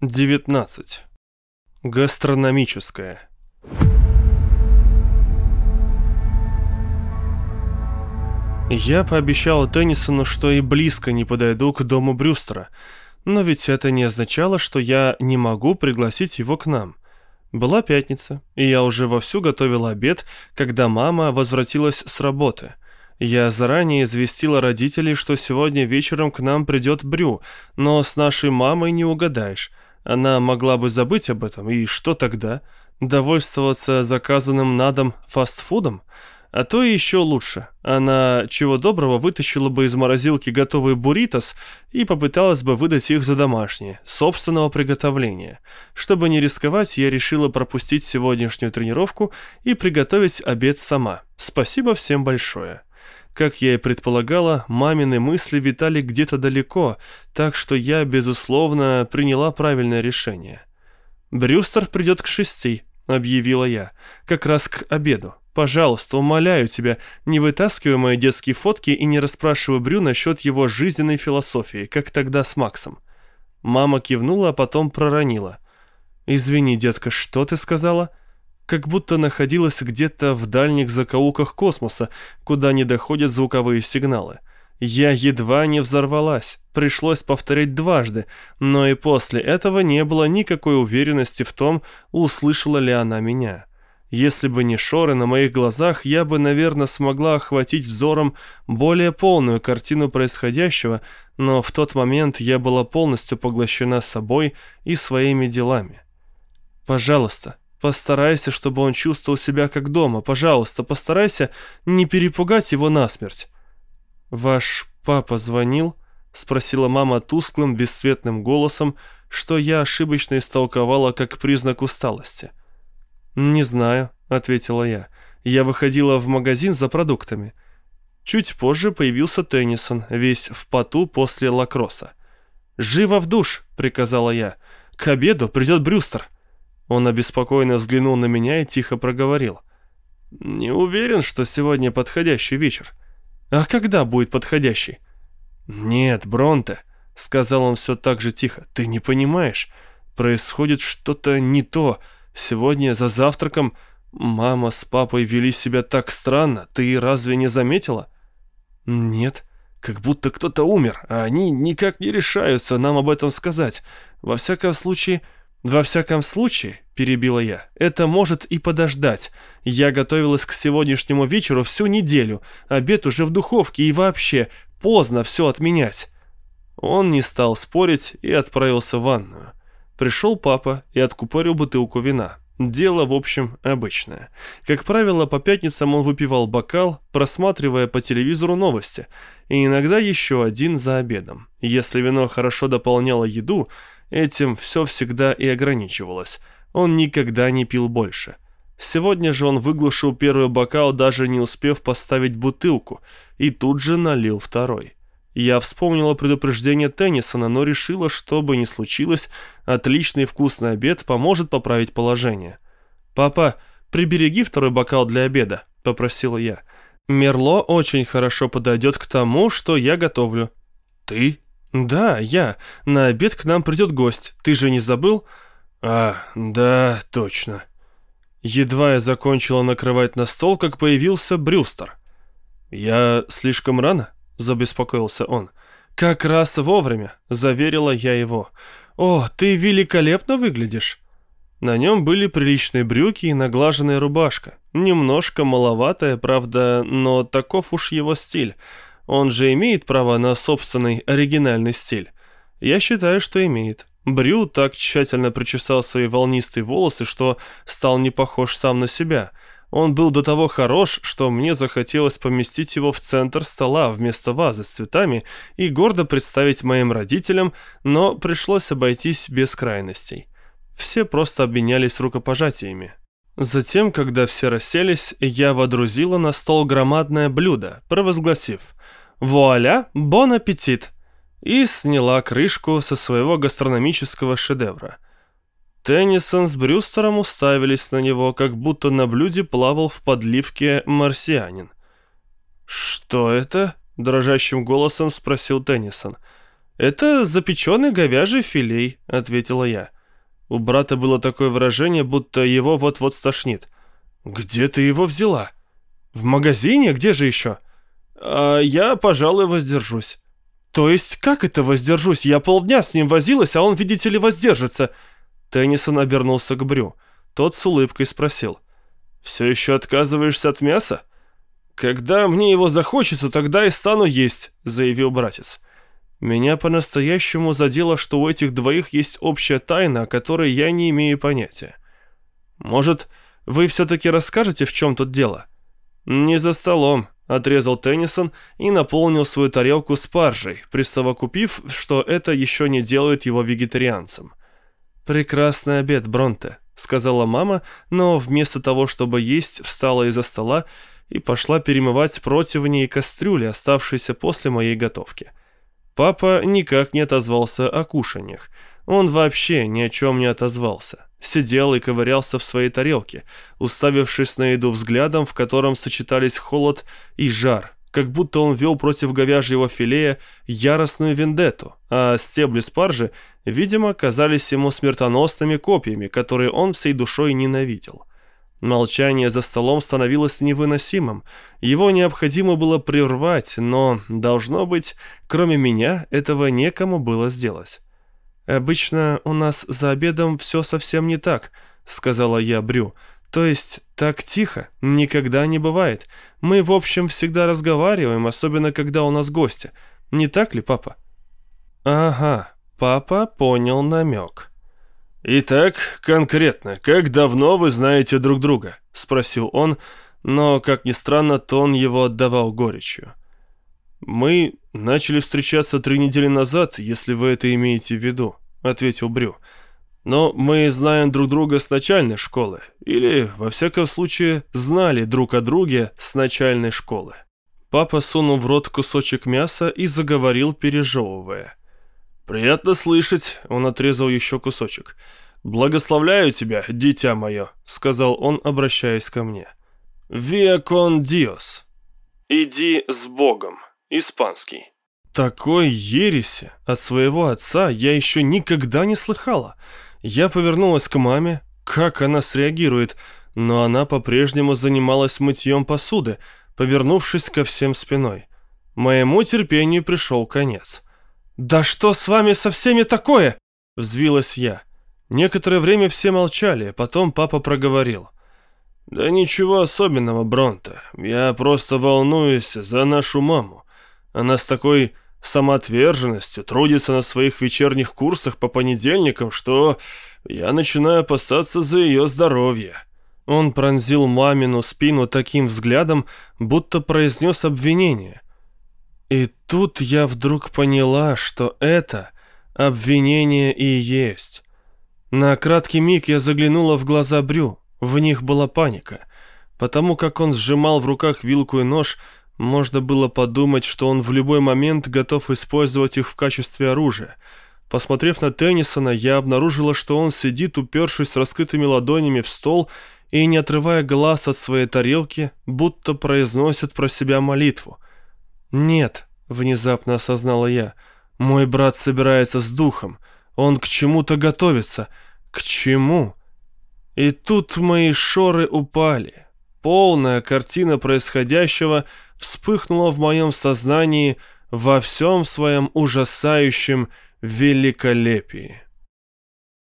19. Гастрономическое. Я пообещал Теннисону, что и близко не подойду к дому Брюстера, но ведь это не означало, что я не могу пригласить его к нам. Была пятница, и я уже вовсю готовил обед, когда мама возвратилась с работы. Я заранее известила родителей, что сегодня вечером к нам придет Брю, но с нашей мамой не угадаешь. Она могла бы забыть об этом, и что тогда? Довольствоваться заказанным на дом фастфудом? А то и еще лучше. Она, чего доброго, вытащила бы из морозилки готовые бурритос и попыталась бы выдать их за домашние, собственного приготовления. Чтобы не рисковать, я решила пропустить сегодняшнюю тренировку и приготовить обед сама. Спасибо всем большое. Как я и предполагала, мамины мысли витали где-то далеко, так что я, безусловно, приняла правильное решение. «Брюстер придет к 6, объявила я, — «как раз к обеду. Пожалуйста, умоляю тебя, не вытаскивай мои детские фотки и не расспрашивай Брю насчет его жизненной философии, как тогда с Максом». Мама кивнула, а потом проронила. «Извини, детка, что ты сказала?» Как будто находилась где-то в дальних закоулках космоса, куда не доходят звуковые сигналы. Я едва не взорвалась, пришлось повторять дважды, но и после этого не было никакой уверенности в том, услышала ли она меня. Если бы не шоры на моих глазах, я бы, наверное, смогла охватить взором более полную картину происходящего, но в тот момент я была полностью поглощена собой и своими делами. «Пожалуйста, постарайся, чтобы он чувствовал себя как дома. Пожалуйста, постарайся не перепугать его насмерть». «Ваш папа звонил?» — спросила мама тусклым, бесцветным голосом, что я ошибочно истолковала как признак усталости. «Не знаю», — ответила я. «Я выходила в магазин за продуктами». Чуть позже появился Теннисон, весь в поту после лакросса. «Живо в душ!» — приказала я. «К обеду придет Брюстер». Он обеспокоенно взглянул на меня и тихо проговорил. «Не уверен, что сегодня подходящий вечер». «А когда будет подходящий?» «Нет, Бронте», — сказал он все так же тихо, — «ты не понимаешь. Происходит что-то не то. Сегодня за завтраком мама с папой вели себя так странно. Ты разве не заметила?» «Нет, как будто кто-то умер, а они никак не решаются нам об этом сказать. Во всяком случае, перебила я, это может и подождать. Я готовилась к сегодняшнему вечеру всю неделю. Обед уже в духовке и вообще поздно все отменять». Он не стал спорить и отправился в ванную. Пришел папа и откупорил бутылку вина. Дело, в общем, обычное. Как правило, по пятницам он выпивал бокал, просматривая по телевизору новости, и иногда еще один за обедом. Если вино хорошо дополняло еду, этим все всегда и ограничивалось. Он никогда не пил больше. Сегодня же он выглушил первый бокал, даже не успев поставить бутылку, и тут же налил второй. Я вспомнила предупреждение Теннисона, но решила, что бы ни случилось, отличный вкусный обед поможет поправить положение. «Папа, прибереги второй бокал для обеда», — попросила я. «Мерло очень хорошо подойдет к тому, что я готовлю». «Ты?» «Да, я. На обед к нам придет гость. Ты же не забыл?» «А, да, точно». Едва я закончила накрывать на стол, как появился Брюстер. «Я слишком рано?» — забеспокоился он. «Как раз вовремя», — заверила я его. «О, ты великолепно выглядишь». На нем были приличные брюки и наглаженная рубашка. Немножко маловатая, правда, но таков уж его стиль. Он же имеет право на собственный оригинальный стиль. Я считаю, что имеет. Брю так тщательно причесал свои волнистые волосы, что стал не похож сам на себя. Он был до того хорош, что мне захотелось поместить его в центр стола вместо вазы с цветами и гордо представить моим родителям, но пришлось обойтись без крайностей. Все просто обменялись рукопожатиями. Затем, когда все расселись, я водрузила на стол громадное блюдо, провозгласив «Вуаля, бон аппетит!» и сняла крышку со своего гастрономического шедевра. Теннисон с Брюстером уставились на него, как будто на блюде плавал в подливке марсианин. «Что это?» – дрожащим голосом спросил Теннисон. «Это запеченный говяжий филей», — ответила я. У брата было такое выражение, будто его вот-вот стошнит. «Где ты его взяла?» «В магазине? Где же еще?» «Я, пожалуй, воздержусь». «То есть как это воздержусь? Я полдня с ним возилась, а он, видите ли, воздержится». Теннисон обернулся к Брю. Тот с улыбкой спросил: «Все еще отказываешься от мяса?» «Когда мне его захочется, тогда и стану есть», — заявил братец. Меня по-настоящему задело, что у этих двоих есть общая тайна, о которой я не имею понятия. «Может, вы все-таки расскажете, в чем тут дело?» «Не за столом», — отрезал Теннисон и наполнил свою тарелку спаржей, присовокупив, что это еще не делает его вегетарианцем. «Прекрасный обед, Бронте», — сказала мама, но вместо того, чтобы есть, встала из-за стола и пошла перемывать противни и кастрюли, оставшиеся после моей готовки. Папа никак не отозвался о кушаньях. Он вообще ни о чем не отозвался. Сидел и ковырялся в своей тарелке, уставившись на еду взглядом, в котором сочетались холод и жар, как будто он вел против говяжьего филея яростную вендетту, а стебли спаржи, видимо, казались ему смертоносными копьями, которые он всей душой ненавидел. Молчание за столом становилось невыносимым. Его необходимо было прервать, но, должно быть, кроме меня, этого некому было сделать. «Обычно у нас за обедом все совсем не так», — сказала я Брю. «То есть так тихо никогда не бывает. Мы, в общем, всегда разговариваем, особенно когда у нас гости. Не так ли, папа?» «Ага, папа понял намек». «Итак, конкретно, как давно вы знаете друг друга?» — спросил он, но, как ни странно, тон его отдавал горечью. «Мы начали встречаться 3 недели назад, если вы это имеете в виду», — ответил Брю. «Но мы знаем друг друга с начальной школы, или, во всяком случае, знали друг о друге с начальной школы». Папа сунул в рот кусочек мяса и заговорил, пережевывая. «Приятно слышать», — он отрезал еще кусочек. «Благословляю тебя, дитя мое», — сказал он, обращаясь ко мне. «Via con Dios». «Иди с Богом», испанский. Такой ереси от своего отца я еще никогда не слыхала. Я повернулась к маме, как она среагирует, но она по-прежнему занималась мытьем посуды, повернувшись ко всем спиной. Моему терпению пришел конец. «Да что с вами со всеми такое?» — взвилась я. Некоторое время все молчали, потом папа проговорил. «Да ничего особенного, Бронте. Я просто волнуюсь за нашу маму. Она с такой самоотверженностью трудится на своих вечерних курсах по понедельникам, что я начинаю опасаться за ее здоровье». Он пронзил мамину спину таким взглядом, будто произнес обвинение. И тут я вдруг поняла, что это обвинение и есть. На краткий миг я заглянула в глаза Брю. В них была паника. Потому как он сжимал в руках вилку и нож, можно было подумать, что он в любой момент готов использовать их в качестве оружия. Посмотрев на Теннисона, я обнаружила, что он сидит, упершись с раскрытыми ладонями в стол и, не отрывая глаз от своей тарелки, будто произносит про себя молитву. «Нет», — внезапно осознала я, — «мой брат собирается с духом. Он к чему-то готовится. К чему?» И тут мои шоры упали. Полная картина происходящего вспыхнула в моем сознании во всем своем ужасающем великолепии.